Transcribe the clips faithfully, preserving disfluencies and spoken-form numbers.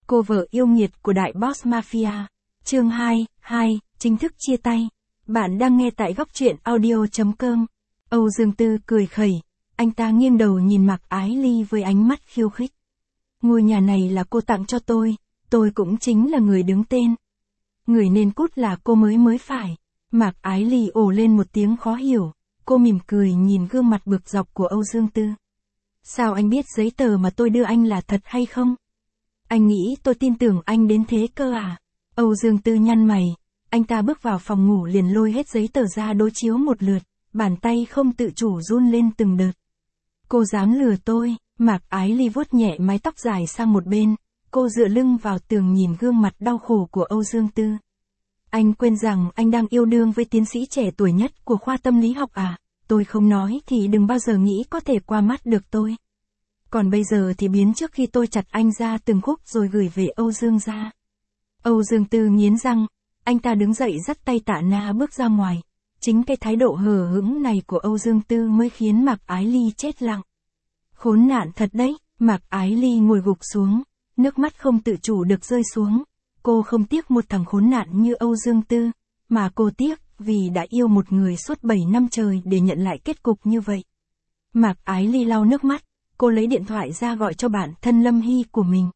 Cô vợ yêu nghiệt của đại boss mafia. Chương hai, hai, chính thức chia tay. Bạn đang nghe tại góc truyện audio chấm com. Âu Dương Tư cười khẩy, anh ta nghiêng đầu nhìn Mạc Ái Ly với ánh mắt khiêu khích. Ngôi nhà này là cô tặng cho tôi, tôi cũng chính là người đứng tên. Người nên cút là cô mới mới phải. Mạc Ái Ly ồ lên một tiếng khó hiểu, cô mỉm cười nhìn gương mặt bực dọc của Âu Dương Tư. Sao anh biết giấy tờ mà tôi đưa anh là thật hay không? Anh nghĩ tôi tin tưởng anh đến thế cơ à? Âu Dương Tư nhăn mày, anh ta bước vào phòng ngủ liền lôi hết giấy tờ ra đối chiếu một lượt, bàn tay không tự chủ run lên từng đợt. Cô dám lừa tôi? Mạc Ái Ly vuốt nhẹ mái tóc dài sang một bên, cô dựa lưng vào tường nhìn gương mặt đau khổ của Âu Dương Tư. Anh quên rằng anh đang yêu đương với tiến sĩ trẻ tuổi nhất của khoa tâm lý học à? Tôi không nói thì đừng bao giờ nghĩ có thể qua mắt được tôi. Còn bây giờ thì biến trước khi tôi chặt anh ra từng khúc rồi gửi về Âu Dương gia. Âu Dương Tư nghiến răng, anh ta đứng dậy dắt tay Tạ Na bước ra ngoài. Chính cái thái độ hờ hững này của Âu Dương Tư mới khiến Mạc Ái Ly chết lặng. Khốn nạn thật đấy, Mạc Ái Ly ngồi gục xuống, nước mắt không tự chủ được rơi xuống. Cô không tiếc một thằng khốn nạn như Âu Dương Tư, mà cô tiếc vì đã yêu một người suốt bảy năm trời để nhận lại kết cục như vậy. Mạc Ái Ly lau nước mắt, cô lấy điện thoại ra gọi cho bạn thân Lâm Hy của mình.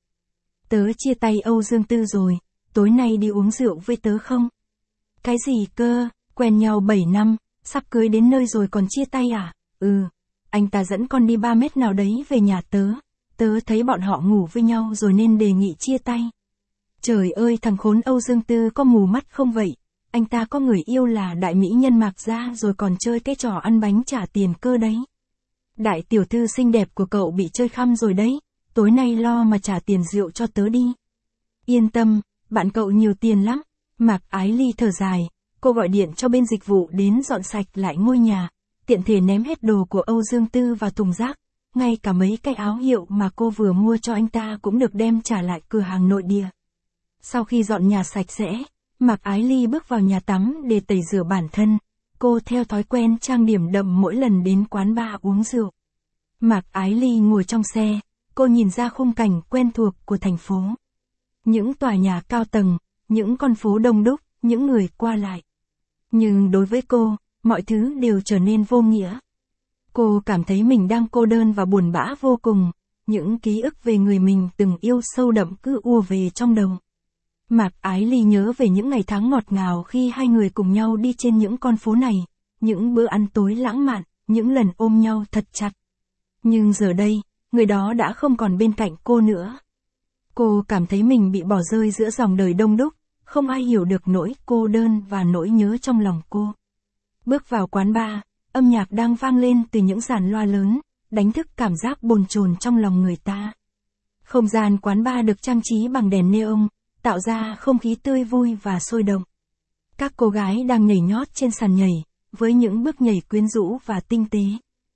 Tớ chia tay Âu Dương Tư rồi, tối nay đi uống rượu với tớ không? Cái gì cơ, quen nhau bảy năm, sắp cưới đến nơi rồi còn chia tay à? Ừ, anh ta dẫn con đi ba mét nào đấy về nhà tớ, tớ thấy bọn họ ngủ với nhau rồi nên đề nghị chia tay. Trời ơi, thằng khốn Âu Dương Tư có mù mắt không vậy? Anh ta có người yêu là đại mỹ nhân Mạc gia rồi còn chơi cái trò ăn bánh trả tiền cơ đấy. Đại tiểu thư xinh đẹp của cậu bị chơi khăm rồi đấy, tối nay lo mà trả tiền rượu cho tớ đi. Yên tâm, bạn cậu nhiều tiền lắm. Mạc Ái Ly thở dài, cô gọi điện cho bên dịch vụ đến dọn sạch lại ngôi nhà, tiện thể ném hết đồ của Âu Dương Tư vào thùng rác, ngay cả mấy cái áo hiệu mà cô vừa mua cho anh ta cũng được đem trả lại cửa hàng nội địa. Sau khi dọn nhà sạch sẽ, Mạc Ái Ly bước vào nhà tắm để tẩy rửa bản thân. Cô theo thói quen trang điểm đậm mỗi lần đến quán bar uống rượu. Mạc Ái Ly ngồi trong xe, cô nhìn ra khung cảnh quen thuộc của thành phố. Những tòa nhà cao tầng, những con phố đông đúc, những người qua lại. Nhưng đối với cô, mọi thứ đều trở nên vô nghĩa. Cô cảm thấy mình đang cô đơn và buồn bã vô cùng, những ký ức về người mình từng yêu sâu đậm cứ ùa về trong đầu. Mạc Ái Ly nhớ về những ngày tháng ngọt ngào khi hai người cùng nhau đi trên những con phố này, những bữa ăn tối lãng mạn, những lần ôm nhau thật chặt. Nhưng giờ đây, người đó đã không còn bên cạnh cô nữa. Cô cảm thấy mình bị bỏ rơi giữa dòng đời đông đúc, không ai hiểu được nỗi cô đơn và nỗi nhớ trong lòng cô. Bước vào quán bar, âm nhạc đang vang lên từ những dàn loa lớn, đánh thức cảm giác bồn chồn trong lòng người ta. Không gian quán bar được trang trí bằng đèn neon, tạo ra không khí tươi vui và sôi động. Các cô gái đang nhảy nhót trên sàn nhảy, với những bước nhảy quyến rũ và tinh tế.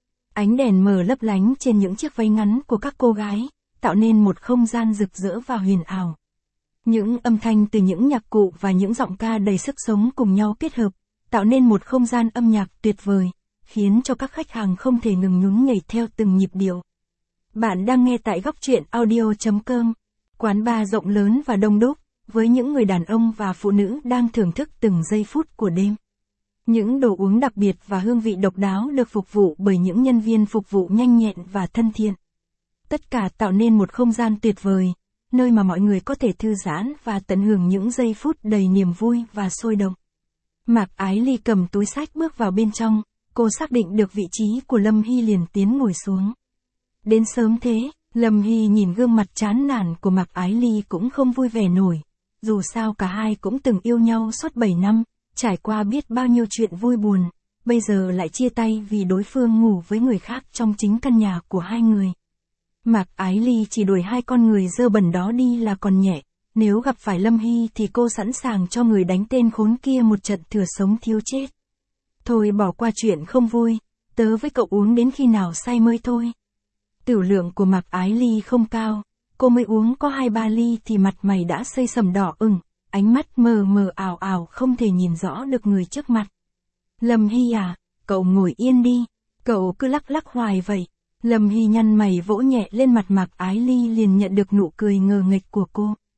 Ánh đèn mờ lấp lánh trên những chiếc váy ngắn của các cô gái, tạo nên một không gian rực rỡ và huyền ảo. Những âm thanh từ những nhạc cụ và những giọng ca đầy sức sống cùng nhau kết hợp, tạo nên một không gian âm nhạc tuyệt vời, khiến cho các khách hàng không thể ngừng nhún nhảy theo từng nhịp điệu. Bạn đang nghe tại góc truyện audio chấm com. Quán bar rộng lớn và đông đúc, với những người đàn ông và phụ nữ đang thưởng thức từng giây phút của đêm. Những đồ uống đặc biệt và hương vị độc đáo được phục vụ bởi những nhân viên phục vụ nhanh nhẹn và thân thiện. Tất cả tạo nên một không gian tuyệt vời, nơi mà mọi người có thể thư giãn và tận hưởng những giây phút đầy niềm vui và sôi động. Mạc Ái Ly cầm túi xách bước vào bên trong, cô xác định được vị trí của Lâm Hy liền tiến ngồi xuống. Đến sớm thế, Lâm Hy nhìn gương mặt chán nản của Mạc Ái Ly cũng không vui vẻ nổi. Dù sao cả hai cũng từng yêu nhau suốt bảy năm, trải qua biết bao nhiêu chuyện vui buồn, bây giờ lại chia tay vì đối phương ngủ với người khác trong chính căn nhà của hai người. Mạc Ái Ly chỉ đuổi hai con người dơ bẩn đó đi là còn nhẹ, nếu gặp phải Lâm Hy thì cô sẵn sàng cho người đánh tên khốn kia một trận thừa sống thiếu chết. Thôi bỏ qua chuyện không vui, tớ với cậu uống đến khi nào say mới thôi. Tửu lượng của Mạc Ái Ly không cao, cô mới uống có hai ba ly thì mặt mày đã xây sầm đỏ ửng, ánh mắt mờ mờ ảo ảo không thể nhìn rõ được người trước mặt. Lâm Hy à, cậu ngồi yên đi, cậu cứ lắc lắc hoài vậy. Lâm Hy nhăn mày vỗ nhẹ lên mặt Mạc Ái Ly liền nhận được nụ cười ngờ nghệch của cô.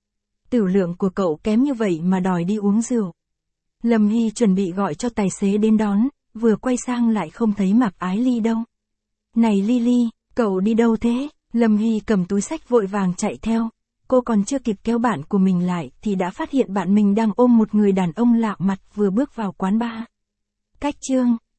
Tửu lượng của cậu kém như vậy mà đòi đi uống rượu. Lâm Hy chuẩn bị gọi cho tài xế đến đón, vừa quay sang lại không thấy Mạc Ái Ly đâu. Này Lily, cậu đi đâu thế? Lâm Hy cầm túi xách vội vàng chạy theo. Cô còn chưa kịp kéo bạn của mình lại thì đã phát hiện bạn mình đang ôm một người đàn ông lạ mặt vừa bước vào quán bar. Cách chương